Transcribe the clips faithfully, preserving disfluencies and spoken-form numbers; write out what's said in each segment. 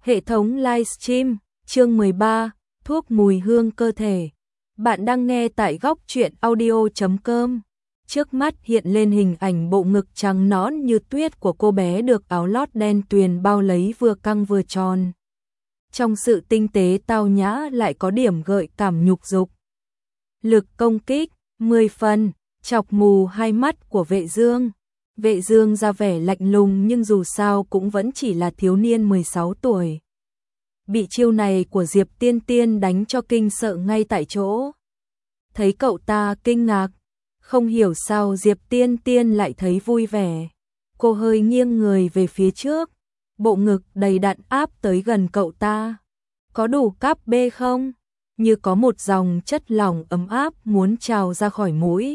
Hệ thống livestream, chương mười ba, thuốc mùi hương cơ thể. Bạn đang nghe tại góc truyện audio chấm com. Trước mắt hiện lên hình ảnh bộ ngực trắng nõn như tuyết của cô bé được áo lót đen tuyền bao lấy vừa căng vừa tròn. Trong sự tinh tế tao nhã lại có điểm gợi cảm nhục dục. Lực công kích, mười phần, chọc mù hai mắt của Vệ Dương. Vệ Dương ra vẻ lạnh lùng nhưng dù sao cũng vẫn chỉ là thiếu niên mười sáu tuổi. Bị chiêu này của Diệp Tiên Tiên đánh cho kinh sợ ngay tại chỗ. Thấy cậu ta kinh ngạc, không hiểu sao Diệp Tiên Tiên lại thấy vui vẻ. Cô hơi nghiêng người về phía trước, bộ ngực đầy đặn áp tới gần cậu ta. Có đủ cáp bê không? Như có một dòng chất lỏng ấm áp muốn trào ra khỏi mũi.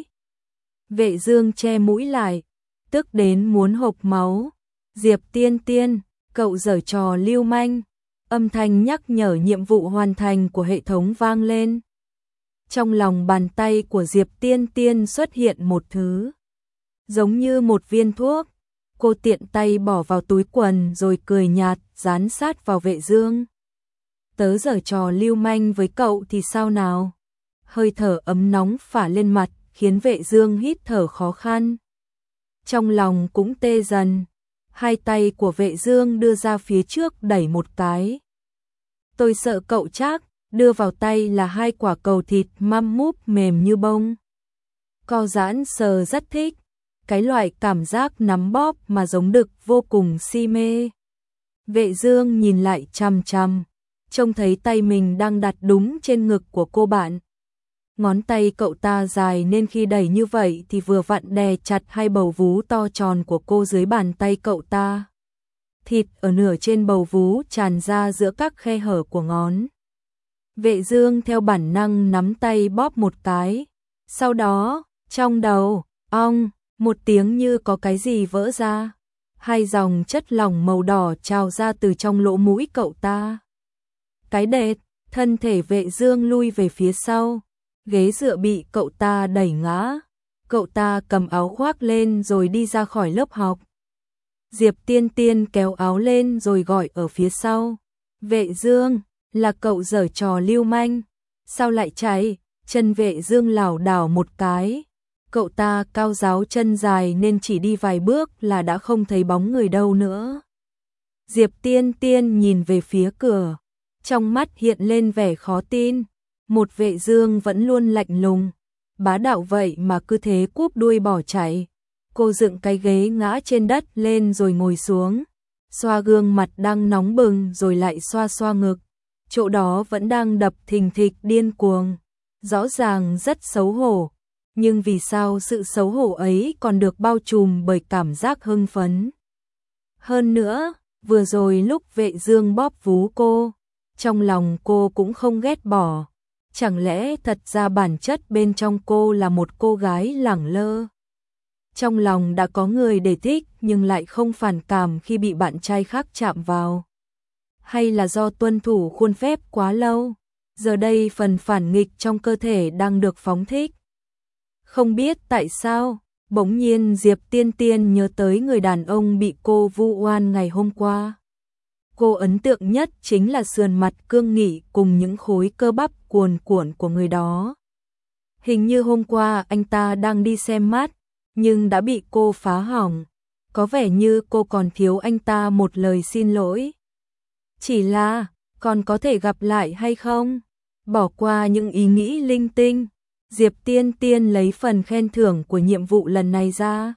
Vệ Dương che mũi lại, tức đến muốn hộc máu. Diệp Tiên Tiên, cậu giở trò lưu manh. Âm thanh nhắc nhở nhiệm vụ hoàn thành của hệ thống vang lên. Trong lòng bàn tay của Diệp Tiên Tiên xuất hiện một thứ giống như một viên thuốc. Cô tiện tay bỏ vào túi quần rồi cười nhạt dán sát vào Vệ Dương. Tớ giở trò lưu manh với cậu thì sao nào? Hơi thở ấm nóng phả lên mặt khiến Vệ Dương hít thở khó khăn. Trong lòng cũng tê dần. Hai tay của Vệ Dương đưa ra phía trước đẩy một cái. Tôi sợ cậu chắc, đưa vào tay là hai quả cầu thịt măm múp mềm như bông. Co giãn sờ rất thích, cái loại cảm giác nắm bóp mà giống đực vô cùng si mê. Vệ Dương nhìn lại chằm chằm, trông thấy tay mình đang đặt đúng trên ngực của cô bạn. Ngón tay cậu ta dài nên khi đẩy như vậy thì vừa vặn đè chặt hai bầu vú to tròn của cô dưới bàn tay cậu ta. Thịt ở nửa trên bầu vú tràn ra giữa các khe hở của ngón. Vệ Dương theo bản năng nắm tay bóp một cái. Sau đó, trong đầu, ong, một tiếng như có cái gì vỡ ra. Hai dòng chất lỏng màu đỏ trào ra từ trong lỗ mũi cậu ta. Cái đệt, thân thể Vệ Dương lui về phía sau. Ghế dựa bị cậu ta đẩy ngã. Cậu ta cầm áo khoác lên rồi đi ra khỏi lớp học. Diệp Tiên Tiên kéo áo lên rồi gọi ở phía sau. Vệ Dương, là cậu giở trò lưu manh. Sao lại chạy? Chân Vệ Dương lảo đảo một cái. Cậu ta cao ráo chân dài nên chỉ đi vài bước là đã không thấy bóng người đâu nữa. Diệp Tiên Tiên nhìn về phía cửa. Trong mắt hiện lên vẻ khó tin. Một Vệ Dương vẫn luôn lạnh lùng, bá đạo vậy mà cứ thế cúp đuôi bỏ chạy. Cô dựng cái ghế ngã trên đất lên rồi ngồi xuống, xoa gương mặt đang nóng bừng rồi lại xoa xoa ngực. Chỗ đó vẫn đang đập thình thịch điên cuồng, rõ ràng rất xấu hổ. Nhưng vì sao sự xấu hổ ấy còn được bao trùm bởi cảm giác hưng phấn? Hơn nữa, vừa rồi lúc Vệ Dương bóp vú cô, trong lòng cô cũng không ghét bỏ. Chẳng lẽ thật ra bản chất bên trong cô là một cô gái lẳng lơ? Trong lòng đã có người để thích nhưng lại không phản cảm khi bị bạn trai khác chạm vào. Hay là do tuân thủ khuôn phép quá lâu, giờ đây phần phản nghịch trong cơ thể đang được phóng thích. Không biết tại sao, bỗng nhiên Diệp Tiên Tiên nhớ tới người đàn ông bị cô vu oan ngày hôm qua. Cô ấn tượng nhất chính là sườn mặt cương nghị cùng những khối cơ bắp cuồn cuộn của người đó. Hình như hôm qua anh ta đang đi xem mắt, nhưng đã bị cô phá hỏng. Có vẻ như cô còn thiếu anh ta một lời xin lỗi. Chỉ là, còn có thể gặp lại hay không? Bỏ qua những ý nghĩ linh tinh, Diệp Tiên Tiên lấy phần khen thưởng của nhiệm vụ lần này ra.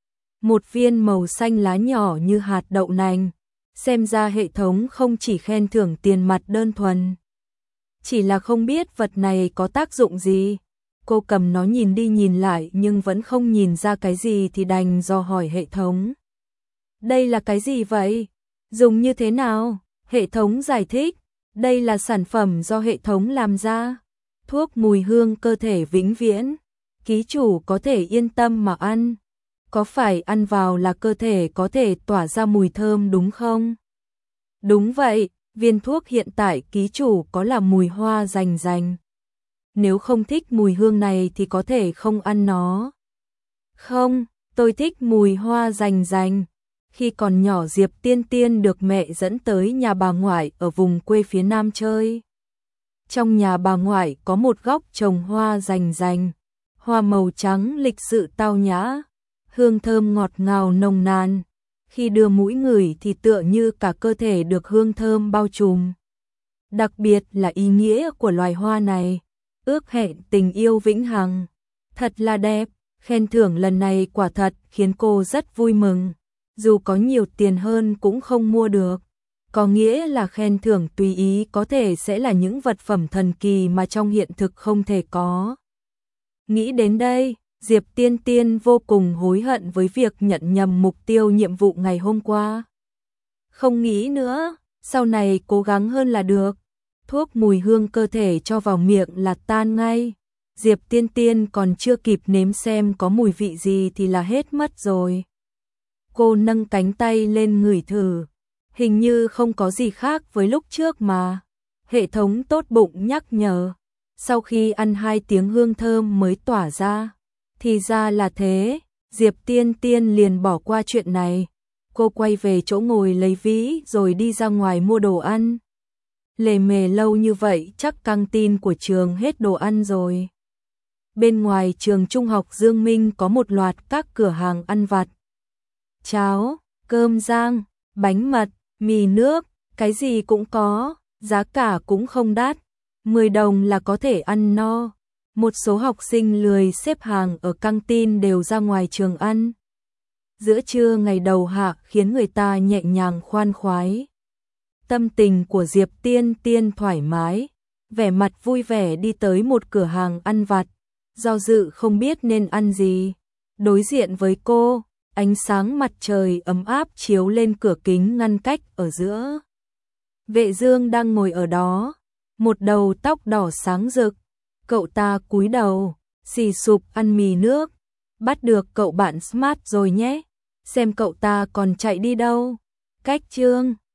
Một viên màu xanh lá nhỏ như hạt đậu nành. Xem ra hệ thống không chỉ khen thưởng tiền mặt đơn thuần. Chỉ là không biết vật này có tác dụng gì. Cô cầm nó nhìn đi nhìn lại nhưng vẫn không nhìn ra cái gì thì đành dò hỏi hệ thống. Đây là cái gì vậy? Dùng như thế nào? Hệ thống giải thích. Đây là sản phẩm do hệ thống làm ra. Thuốc mùi hương cơ thể vĩnh viễn. Ký chủ có thể yên tâm mà ăn. Có phải ăn vào là cơ thể có thể tỏa ra mùi thơm đúng không? Đúng vậy, viên thuốc hiện tại ký chủ có là mùi hoa rành rành. Nếu không thích mùi hương này thì có thể không ăn nó. Không, tôi thích mùi hoa rành rành. Khi còn nhỏ Diệp Tiên Tiên được mẹ dẫn tới nhà bà ngoại ở vùng quê phía Nam chơi. Trong nhà bà ngoại có một góc trồng hoa rành rành, hoa màu trắng lịch sự tao nhã, hương thơm ngọt ngào nồng nàn. Khi đưa mũi ngửi thì tựa như cả cơ thể được hương thơm bao trùm. Đặc biệt là ý nghĩa của loài hoa này, ước hẹn tình yêu vĩnh hằng. Thật là đẹp, khen thưởng lần này quả thật khiến cô rất vui mừng. Dù có nhiều tiền hơn cũng không mua được. Có nghĩa là khen thưởng tùy ý có thể sẽ là những vật phẩm thần kỳ mà trong hiện thực không thể có. Nghĩ đến đây, Diệp Tiên Tiên vô cùng hối hận với việc nhận nhầm mục tiêu nhiệm vụ ngày hôm qua. Không nghĩ nữa, sau này cố gắng hơn là được. Thuốc mùi hương cơ thể cho vào miệng là tan ngay. Diệp Tiên Tiên còn chưa kịp nếm xem có mùi vị gì thì là hết mất rồi. Cô nâng cánh tay lên ngửi thử. Hình như không có gì khác với lúc trước mà. Hệ thống tốt bụng nhắc nhở. Sau khi ăn hai tiếng hương thơm mới tỏa ra. Thì ra là thế, Diệp Tiên Tiên liền bỏ qua chuyện này. Cô quay về chỗ ngồi lấy ví rồi đi ra ngoài mua đồ ăn. Lề mề lâu như vậy chắc căng tin của trường hết đồ ăn rồi. Bên ngoài trường trung học Dương Minh có một loạt các cửa hàng ăn vặt. Cháo, cơm rang, bánh mật, mì nước, cái gì cũng có, giá cả cũng không đắt. mười đồng là có thể ăn no. Một số học sinh lười xếp hàng ở căng tin đều ra ngoài trường ăn. Giữa trưa ngày đầu hạ khiến người ta nhẹ nhàng khoan khoái. Tâm tình của Diệp Tiên Tiên thoải mái, vẻ mặt vui vẻ đi tới một cửa hàng ăn vặt, do dự không biết nên ăn gì. Đối diện với cô, ánh sáng mặt trời ấm áp chiếu lên cửa kính ngăn cách ở giữa. Vệ Dương đang ngồi ở đó, một đầu tóc đỏ sáng rực. Cậu ta cúi đầu, xì sụp ăn mì nước. Bắt được cậu bạn smart rồi nhé. Xem cậu ta còn chạy đi đâu. Cách chương